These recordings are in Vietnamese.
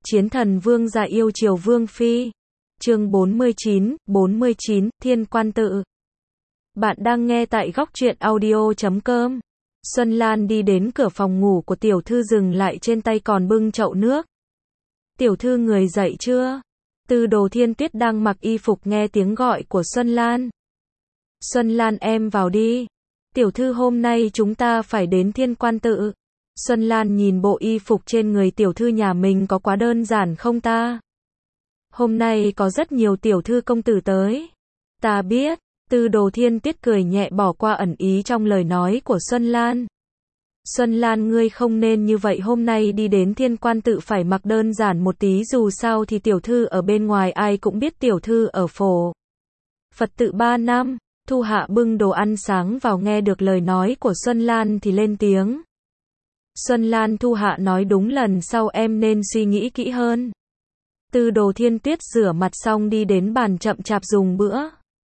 Chiến thần vương gia yêu chiều vương phi. Chương 49, Thiên Quan Tự. Bạn đang nghe tại góc truyện audio.com. Xuân Lan đi đến cửa phòng ngủ của tiểu thư, dừng lại, trên tay còn bưng chậu nước. Tiểu thư, người dậy chưa? Tư Đồ Thiên Tuyết đang mặc y phục nghe tiếng gọi của Xuân Lan. Xuân Lan, em vào đi. Tiểu thư, hôm nay chúng ta phải đến Thiên Quan Tự. Xuân Lan nhìn bộ y phục trên người tiểu thư nhà mình có quá đơn giản không ta? Hôm nay có rất nhiều tiểu thư công tử tới. Ta biết. Tư Đồ Thiên Tuyết cười nhẹ, bỏ qua ẩn ý trong lời nói của Xuân Lan. Xuân Lan, ngươi không nên như vậy, hôm nay đi đến Thiên Quan Tự phải mặc đơn giản một tí, dù sao thì tiểu thư ở bên ngoài ai cũng biết tiểu thư ở phổ Phật tự 3 năm. Thu Hạ bưng đồ ăn sáng vào, nghe được lời nói của Xuân Lan thì lên tiếng. Xuân Lan, Thu Hạ nói đúng, lần sau em nên suy nghĩ kỹ hơn. Tư Đồ Thiên Tuyết rửa mặt xong đi đến bàn chậm chạp dùng bữa.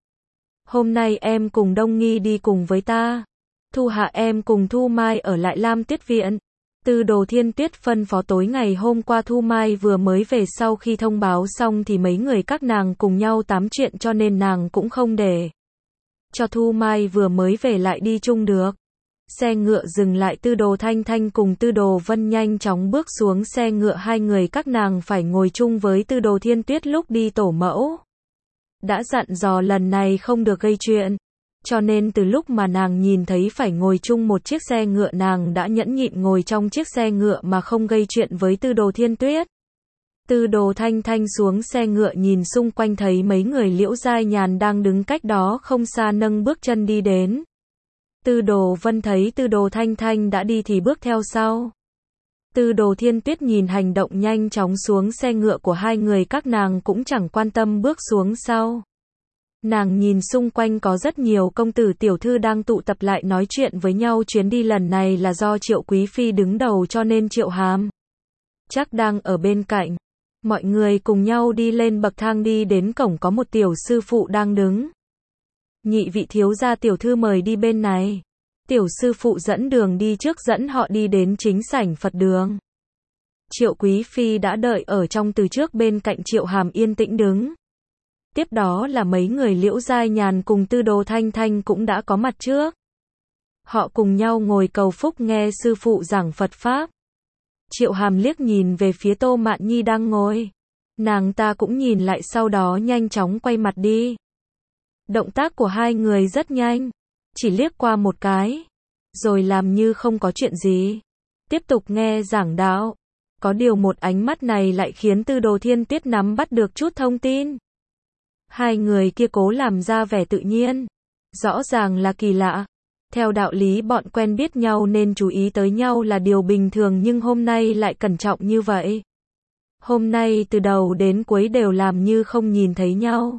Hôm nay em cùng Đông Nghi đi cùng với ta. Thu Hạ, em cùng Thu Mai ở lại Lam Tuyết Viện. Tư Đồ Thiên Tuyết phân phó. Tối ngày hôm qua Thu Mai vừa mới về, sau khi thông báo xong thì mấy người các nàng cùng nhau tám chuyện, cho nên nàng cũng không để cho Thu Mai vừa mới về lại đi chung được. Xe ngựa dừng lại, Tư Đồ Thanh Thanh cùng Tư Đồ Vân nhanh chóng bước xuống xe ngựa, hai người các nàng phải ngồi chung với Tư Đồ Thiên Tuyết lúc đi tổ mẫu. Đã dặn dò lần này không được gây chuyện, cho nên từ lúc mà nàng nhìn thấy phải ngồi chung một chiếc xe ngựa, nàng đã nhẫn nhịn ngồi trong chiếc xe ngựa mà không gây chuyện với Tư Đồ Thiên Tuyết. Tư Đồ Thanh Thanh xuống xe ngựa, nhìn xung quanh thấy mấy người Liễu Giai Nhàn đang đứng cách đó không xa, nâng bước chân đi đến. Tư Đồ Vân thấy Tư Đồ Thanh Thanh đã đi thì bước theo sau. Tư Đồ Thiên Tuyết nhìn hành động nhanh chóng xuống xe ngựa của hai người các nàng cũng chẳng quan tâm, bước xuống sau. Nàng nhìn xung quanh có rất nhiều công tử tiểu thư đang tụ tập lại nói chuyện với nhau. Chuyến đi lần này là do Triệu Quý Phi đứng đầu, cho nên Triệu Hàm chắc đang ở bên cạnh. Mọi người cùng nhau đi lên bậc thang, đi đến cổng có một tiểu sư phụ đang đứng. Nhị vị thiếu gia, tiểu thư mời đi bên này. Tiểu sư phụ dẫn đường đi trước, dẫn họ đi đến chính sảnh Phật đường. Triệu Quý Phi đã đợi ở trong từ trước, bên cạnh Triệu Hàm yên tĩnh đứng. Tiếp đó là mấy người Liễu Giai Nhàn cùng Tư Đồ Thanh Thanh cũng đã có mặt trước. Họ cùng nhau ngồi cầu phúc nghe sư phụ giảng Phật Pháp. Triệu Hàm liếc nhìn về phía Tô Mạn Nhi đang ngồi. Nàng ta cũng nhìn lại, sau đó nhanh chóng quay mặt đi. Động tác của hai người rất nhanh, chỉ liếc qua một cái, rồi làm như không có chuyện gì, tiếp tục nghe giảng đạo. Có điều một ánh mắt này lại khiến Tư Đồ Thiên Tuyết nắm bắt được chút thông tin. Hai người kia cố làm ra vẻ tự nhiên, rõ ràng là kỳ lạ. Theo đạo lý bọn quen biết nhau nên chú ý tới nhau là điều bình thường, nhưng hôm nay lại cẩn trọng như vậy. Hôm nay từ đầu đến cuối đều làm như không nhìn thấy nhau.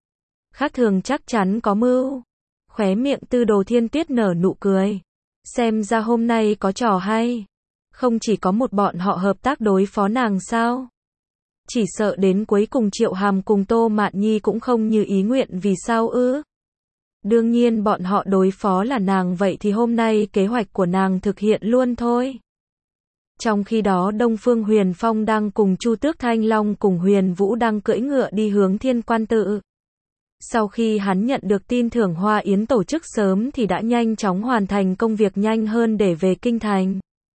Khác thường, chắc chắn có mưu. Khóe miệng Tư Đồ Thiên Tuyết nở nụ cười. Xem ra hôm nay có trò hay. Không chỉ có một bọn họ hợp tác đối phó nàng sao? Chỉ sợ đến cuối cùng Triệu Hàm cùng Tô Mạn Nhi cũng không như ý nguyện, vì sao ư? Đương nhiên bọn họ đối phó là nàng, vậy thì hôm nay kế hoạch của nàng thực hiện luôn thôi. Trong khi đó Đông Phương Huyền Phong đang cùng Chu Tước Thanh Long cùng Huyền Vũ đang cưỡi ngựa đi hướng Thiên Quan Tự. Sau khi hắn nhận được tin thưởng Hoa Yến tổ chức sớm thì đã nhanh chóng hoàn thành công việc nhanh hơn để về kinh thành.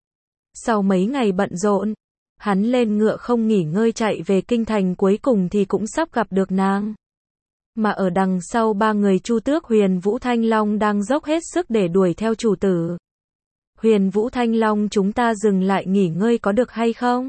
Sau mấy ngày bận rộn, hắn lên ngựa không nghỉ ngơi chạy về kinh thành, cuối cùng thì cũng sắp gặp được nàng. Mà ở đằng sau ba người Chu Tước, Huyền Vũ, Thanh Long đang dốc hết sức để đuổi theo chủ tử. Huyền Vũ, Thanh Long, chúng ta dừng lại nghỉ ngơi có được hay không?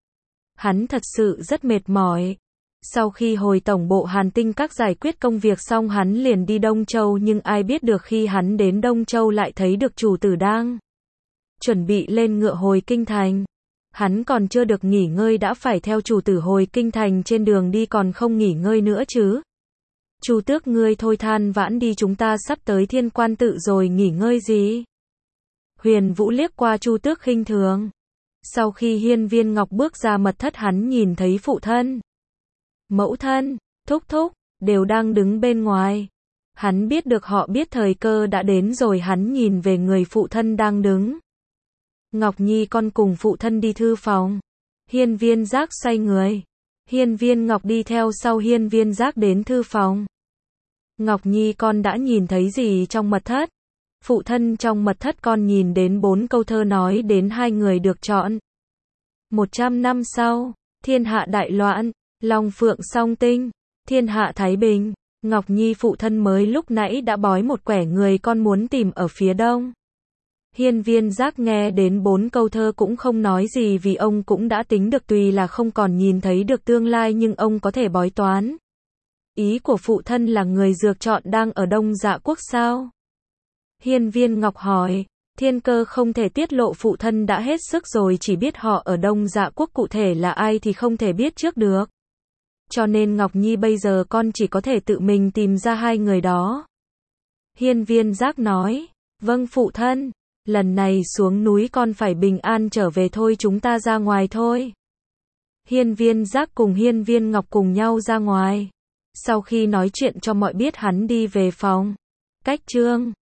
Hắn thật sự rất mệt mỏi. Sau khi hồi tổng bộ Hàn Tinh Các giải quyết công việc xong, hắn liền đi Đông Châu, nhưng ai biết được khi hắn đến Đông Châu lại thấy được chủ tử đang chuẩn bị lên ngựa hồi kinh thành. Hắn còn chưa được nghỉ ngơi đã phải theo chủ tử hồi kinh thành, trên đường đi còn không nghỉ ngơi nữa chứ. Chu Tước, ngươi thôi than vãn đi, chúng ta sắp tới Thiên Quan Tự rồi, nghỉ ngơi gì? Huyền Vũ liếc qua Chu Tước khinh thường. Sau khi Hiên Viên Ngọc bước ra mật thất, hắn nhìn thấy phụ thân, mẫu thân, thúc thúc đều đang đứng bên ngoài. Hắn biết được họ biết thời cơ đã đến rồi, hắn nhìn về người phụ thân đang đứng. Ngọc Nhi, con cùng phụ thân đi thư phòng. Hiên Viên Giác xoay người. Hiên Viên Ngọc đi theo sau Hiên Viên Giác đến thư phòng. Ngọc Nhi, con đã nhìn thấy gì trong mật thất? Phụ thân, trong mật thất con nhìn đến 4 câu thơ nói đến 2 người được chọn. 100 năm sau, thiên hạ đại loạn, long phượng song tinh, thiên hạ thái bình. Ngọc Nhi, phụ thân mới lúc nãy đã bói một quẻ người con muốn tìm ở phía đông. Hiên Viên Giác nghe đến 4 câu thơ cũng không nói gì, vì ông cũng đã tính được tuy là không còn nhìn thấy được tương lai nhưng ông có thể bói toán. Ý của phụ thân là người dược chọn đang ở Đông Dạ Quốc sao? Hiên Viên Ngọc hỏi. Thiên Cơ không thể tiết lộ, phụ thân đã hết sức rồi, chỉ biết họ ở Đông Dạ Quốc cụ thể là ai thì không thể biết trước được. Cho nên Ngọc Nhi, bây giờ con chỉ có thể tự mình tìm ra 2 người đó. Hiên Viên Giác nói. Vâng phụ thân, lần này xuống núi con phải bình an trở về thôi, chúng ta ra ngoài thôi. Hiên Viên Giác cùng Hiên Viên Ngọc cùng nhau ra ngoài. Sau khi nói chuyện cho mọi biết, hắn đi về phòng. Cách chương